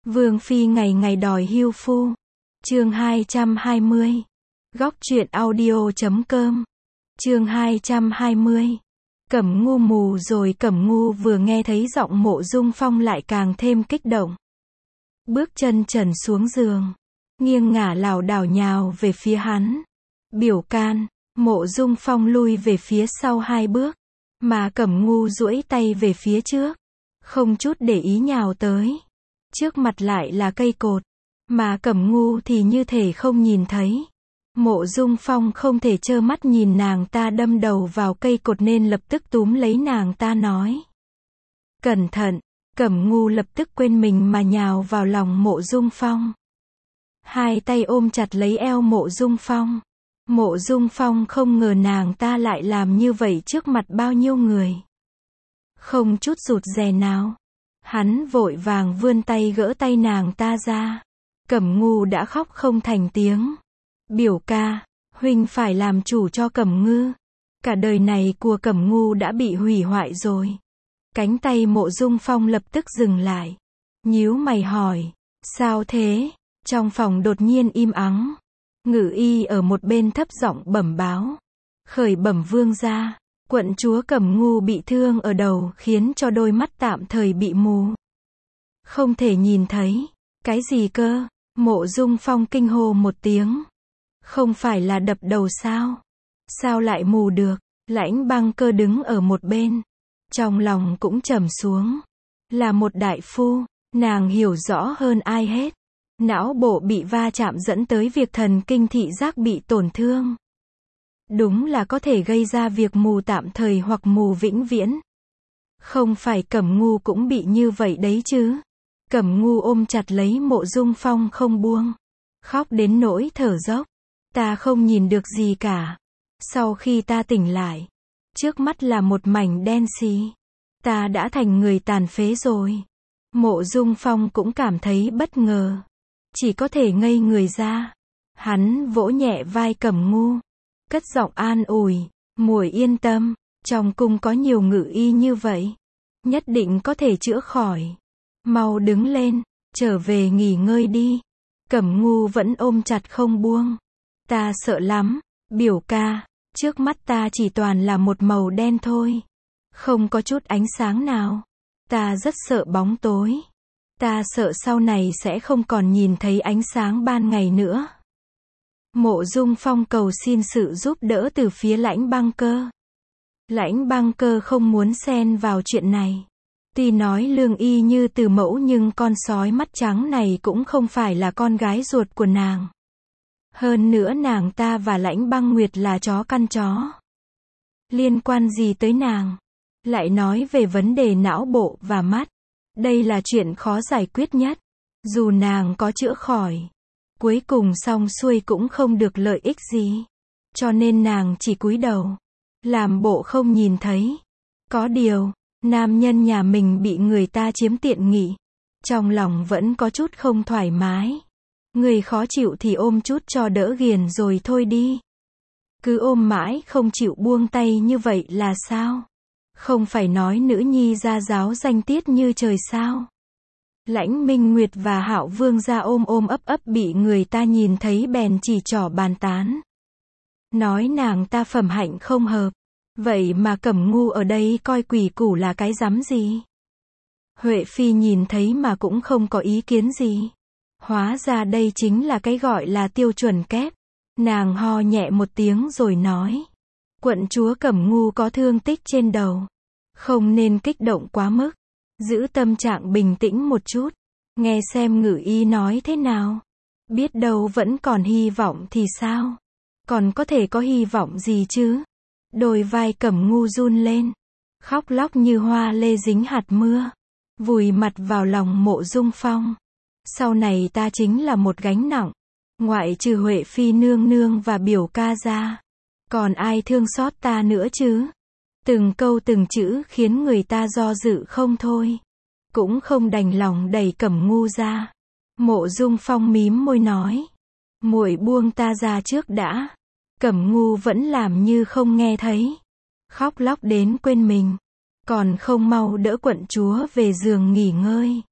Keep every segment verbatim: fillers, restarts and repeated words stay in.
Vương phi ngày ngày đòi hưu phu. Chương hai trăm hai mươi. Góc truyện audio chấm com. Chương hai trăm hai mươi. Cẩm Ngu mù rồi. Cẩm Ngu vừa nghe thấy giọng Mộ Dung Phong lại càng thêm kích động. Bước chân trần xuống giường, nghiêng ngả lảo đảo nhào về phía hắn. Biểu can. Mộ Dung Phong lui về phía sau hai bước, mà Cẩm Ngu duỗi tay về phía trước, không chút để ý nhào tới. Trước mặt lại là cây cột, mà Cẩm Ngu thì như thể không nhìn thấy. Mộ Dung Phong không thể trơ mắt nhìn nàng ta đâm đầu vào cây cột nên lập tức túm lấy nàng ta nói: Cẩn thận! Cẩm Ngu lập tức quên mình mà nhào vào lòng Mộ Dung Phong. Hai tay ôm chặt lấy eo Mộ Dung Phong. Mộ Dung Phong không ngờ nàng ta lại làm như vậy trước mặt bao nhiêu người. Không chút rụt rè nào, hắn vội vàng vươn tay gỡ tay nàng ta ra. Cẩm Ngu đã khóc không thành tiếng. Biểu ca, huynh phải làm chủ cho Cẩm Ngư. Cả đời này của Cẩm Ngu đã bị hủy hoại rồi. Cánh tay Mộ Dung Phong lập tức dừng lại, nhíu mày hỏi: Sao thế? Trong phòng đột nhiên im ắng. Ngự y ở một bên thấp giọng bẩm báo: Khởi bẩm vương gia, quận chúa Cẩm Ngu bị thương ở đầu khiến cho đôi mắt tạm thời bị mù, không thể nhìn thấy. Cái gì cơ? Mộ Dung Phong kinh hô một tiếng. Không phải là đập đầu sao? Sao lại mù được? Lãnh Băng Cơ đứng ở một bên, trong lòng cũng trầm xuống. Là một đại phu, nàng hiểu rõ hơn ai hết. Não bộ bị va chạm dẫn tới việc thần kinh thị giác bị tổn thương. Đúng là có thể gây ra việc mù tạm thời hoặc mù vĩnh viễn. Không phải Cẩm Ngu cũng bị như vậy đấy chứ? Cẩm Ngu ôm chặt lấy Mộ Dung Phong không buông, khóc đến nỗi thở dốc. Ta không nhìn được gì cả. Sau khi ta tỉnh lại, trước mắt là một mảnh đen xì. Ta đã thành người tàn phế rồi. Mộ Dung Phong cũng cảm thấy bất ngờ, chỉ có thể ngây người ra. Hắn vỗ nhẹ vai Cẩm Ngu, cất giọng an ủi: Muội yên tâm, trong cung có nhiều ngự y như vậy, nhất định có thể chữa khỏi. Mau đứng lên, trở về nghỉ ngơi đi. Cẩm Ngu vẫn ôm chặt không buông. Ta sợ lắm, biểu ca, trước mắt ta chỉ toàn là một màu đen thôi, không có chút ánh sáng nào. Ta rất sợ bóng tối. Ta sợ sau này sẽ không còn nhìn thấy ánh sáng ban ngày nữa. Mộ Dung Phong cầu xin sự giúp đỡ từ phía Lãnh Băng Cơ. Lãnh Băng Cơ không muốn xen vào chuyện này. Tuy nói lương y như từ mẫu nhưng con sói mắt trắng này cũng không phải là con gái ruột của nàng. Hơn nữa nàng ta và Lãnh Băng Nguyệt là chó căn chó. Liên quan gì tới nàng? Lại nói về vấn đề não bộ và mắt. Đây là chuyện khó giải quyết nhất. Dù nàng có chữa khỏi, cuối cùng xong xuôi cũng không được lợi ích gì. Cho nên nàng chỉ cúi đầu, làm bộ không nhìn thấy. Có điều, nam nhân nhà mình bị người ta chiếm tiện nghi, trong lòng vẫn có chút không thoải mái. Người khó chịu thì ôm chút cho đỡ ghiền rồi thôi đi. Cứ ôm mãi không chịu buông tay như vậy là sao? Không phải nói nữ nhi gia giáo danh tiết như trời sao? Lãnh Minh Nguyệt và Hạo Vương gia ôm ôm ấp ấp bị người ta nhìn thấy bèn chỉ trỏ bàn tán. Nói nàng ta phẩm hạnh không hợp. Vậy mà Cẩm Ngu ở đây coi quỷ củ là cái rắm gì? Huệ Phi nhìn thấy mà cũng không có ý kiến gì. Hóa ra đây chính là cái gọi là tiêu chuẩn kép. Nàng ho nhẹ một tiếng rồi nói: Quận chúa Cẩm Ngu có thương tích trên đầu, không nên kích động quá mức. Giữ tâm trạng bình tĩnh một chút. Nghe xem ngự y nói thế nào. Biết đâu vẫn còn hy vọng thì sao? Còn có thể có hy vọng gì chứ? Đôi vai Cẩm Ngu run lên, khóc lóc như hoa lê dính hạt mưa, vùi mặt vào lòng Mộ Dung Phong. Sau này ta chính là một gánh nặng, ngoại trừ Huệ Phi nương nương và biểu ca ra, còn ai thương xót ta nữa chứ? Từng câu từng chữ khiến người ta do dự không thôi, cũng không đành lòng đẩy Cẩm Ngu ra. Mộ Dung Phong mím môi nói: Muội buông ta ra trước đã. Cẩm Ngu vẫn làm như không nghe thấy, khóc lóc đến quên mình, còn không mau đỡ quận chúa về giường nghỉ ngơi.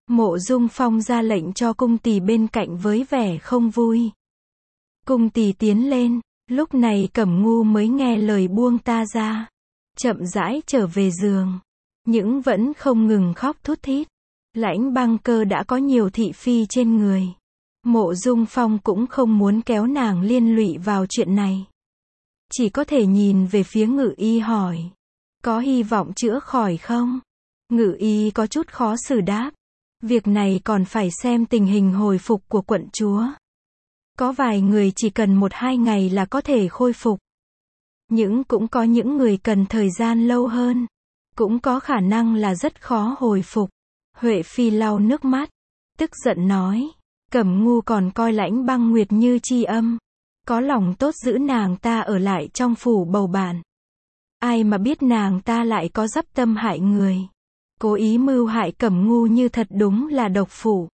Mộ Dung Phong ra lệnh cho cung tỳ bên cạnh với vẻ không vui. Cung tỳ tiến lên, lúc này Cẩm Ngu mới nghe lời buông ta ra. Chậm rãi trở về giường. Nhưng vẫn không ngừng khóc thút thít. Lãnh Băng Cơ đã có nhiều thị phi trên người. Mộ Dung Phong cũng không muốn kéo nàng liên lụy vào chuyện này. Chỉ có thể nhìn về phía Ngự Y hỏi. Có hy vọng chữa khỏi không? Ngự Y có chút khó xử đáp. Việc này còn phải xem tình hình hồi phục của quận chúa. Có vài người chỉ cần một hai ngày là có thể khôi phục. Nhưng cũng có những người cần thời gian lâu hơn. Cũng có khả năng là rất khó hồi phục. Huệ Phi lau nước mắt. Tức giận nói. Cẩm Ngu còn coi Lãnh Băng Nguyệt như tri âm. Có lòng tốt giữ nàng ta ở lại trong phủ bầu bạn. Ai mà biết nàng ta lại có dắp tâm hại người. Cố ý mưu hại Cẩm Ngu như thật đúng là độc phụ.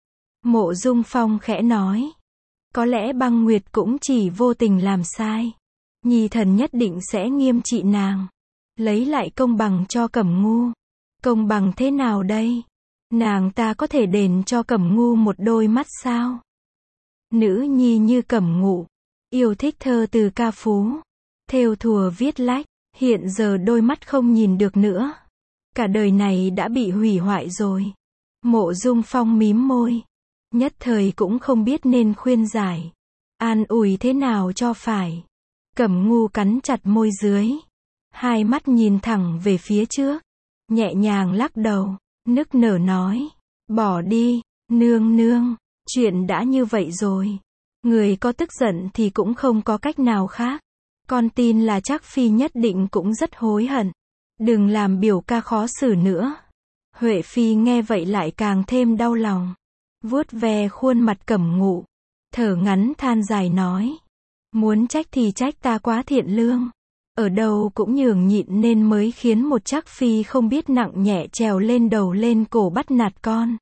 Mộ Dung Phong khẽ nói. Có lẽ Băng Nguyệt cũng chỉ vô tình làm sai. Nhi thần nhất định sẽ nghiêm trị nàng. Lấy lại công bằng cho Cẩm Ngu. Công bằng thế nào đây? Nàng ta có thể đền cho Cẩm Ngu một đôi mắt sao? Nữ nhi như Cẩm Ngụ. Yêu thích thơ từ ca phú. Thêu thùa viết lách. Hiện giờ đôi mắt không nhìn được nữa. Cả đời này đã bị hủy hoại rồi. Mộ Dung Phong mím môi. Nhất thời cũng không biết nên khuyên giải. An ủi thế nào cho phải. Cẩm Ngu cắn chặt môi dưới. Hai mắt nhìn thẳng về phía trước. Nhẹ nhàng lắc đầu. Nức nở nói. Bỏ đi, nương nương. Chuyện đã như vậy rồi. Người có tức giận thì cũng không có cách nào khác. Con tin là Trác Phi nhất định cũng rất hối hận. Đừng làm biểu ca khó xử nữa. Huệ Phi nghe vậy lại càng thêm đau lòng. Vuốt ve khuôn mặt Cẩm Ngụ. Thở ngắn than dài nói. Muốn trách thì trách ta quá thiện lương. Ở đâu cũng nhường nhịn nên mới khiến một Trác Phi không biết nặng nhẹ trèo lên đầu lên cổ bắt nạt con.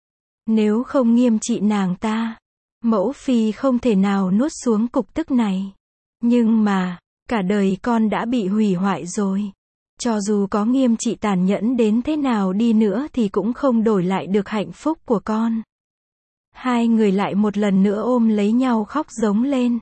Nếu không nghiêm trị nàng ta, mẫu Phi không thể nào nuốt xuống cục tức này. Nhưng mà, cả đời con đã bị hủy hoại rồi. Cho dù có nghiêm trị tàn nhẫn đến thế nào đi nữa thì cũng không đổi lại được hạnh phúc của con. Hai người lại một lần nữa ôm lấy nhau khóc giống lên.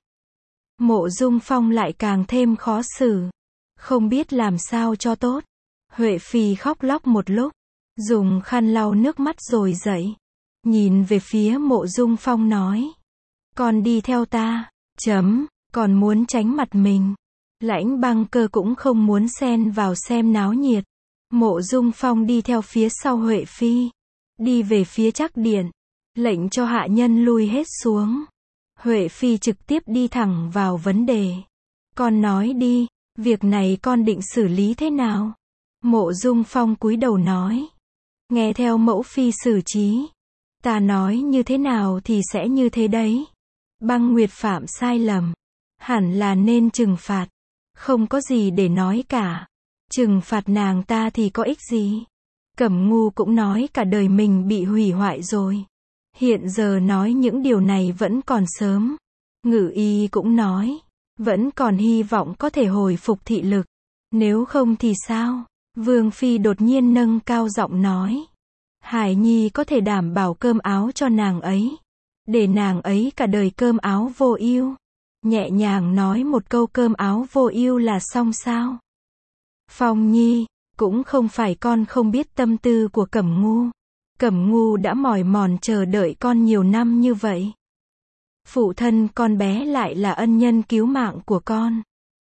Mộ Dung Phong lại càng thêm khó xử. Không biết làm sao cho tốt. Huệ Phi khóc lóc một lúc. Dùng khăn lau nước mắt rồi dậy. Nhìn về phía Mộ Dung Phong nói. Con đi theo ta. Chấm. Còn muốn tránh mặt mình. Lãnh Băng Cơ cũng không muốn xen vào xem náo nhiệt. Mộ Dung Phong đi theo phía sau Huệ Phi. Đi về phía Trác điện. Lệnh cho hạ nhân lui hết xuống. Huệ Phi trực tiếp đi thẳng vào vấn đề. Con nói đi, việc này con định xử lý thế nào? Mộ Dung Phong cúi đầu nói. Nghe theo mẫu Phi xử trí. Ta nói như thế nào thì sẽ như thế đấy. Băng Nguyệt phạm sai lầm. Hẳn là nên trừng phạt. Không có gì để nói cả. Trừng phạt nàng ta thì có ích gì? Cẩm Ngu cũng nói cả đời mình bị hủy hoại rồi. Hiện giờ nói những điều này vẫn còn sớm. Ngự Y cũng nói. Vẫn còn hy vọng có thể hồi phục thị lực. Nếu không thì sao? Vương Phi đột nhiên nâng cao giọng nói. Hải Nhi có thể đảm bảo cơm áo cho nàng ấy. Để nàng ấy cả đời cơm áo vô ưu. Nhẹ nhàng nói một câu cơm áo vô ưu là xong sao? Phong Nhi, cũng không phải con không biết tâm tư của Cẩm Ngu. Cẩm Ngu đã mỏi mòn chờ đợi con nhiều năm như vậy. Phụ thân con bé lại là ân nhân cứu mạng của con.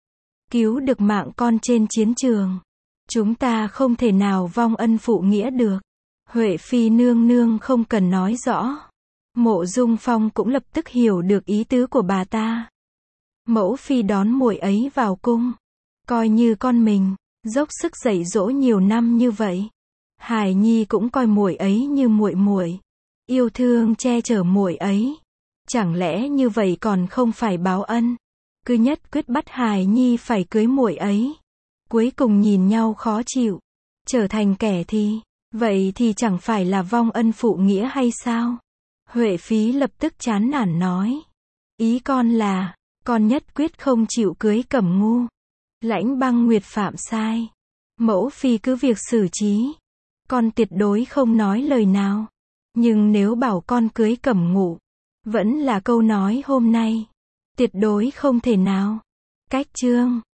Cứu được mạng con trên chiến trường. Chúng ta không thể nào vong ân phụ nghĩa được. Huệ Phi nương nương không cần nói rõ. Mộ Dung Phong cũng lập tức hiểu được ý tứ của bà ta. Mẫu Phi đón muội ấy vào cung. Coi như con mình, dốc sức dạy dỗ nhiều năm như vậy. Hải Nhi cũng coi muội ấy như muội muội, yêu thương che chở muội ấy. Chẳng lẽ như vậy còn không phải báo ân? Cứ nhất quyết bắt Hải Nhi phải cưới muội ấy. Cuối cùng nhìn nhau khó chịu, trở thành kẻ thì, vậy thì chẳng phải là vong ân phụ nghĩa hay sao? Huệ Phi lập tức chán nản nói. Ý con là, con nhất quyết không chịu cưới Cẩm Ngu. Lãnh Băng Nguyệt phạm sai. Mẫu Phi cứ việc xử trí. Con tuyệt đối không nói lời nào. Nhưng nếu bảo con cưới Cẩm Ngụ, vẫn là câu nói hôm nay. Tuyệt đối không thể nào. Cách chương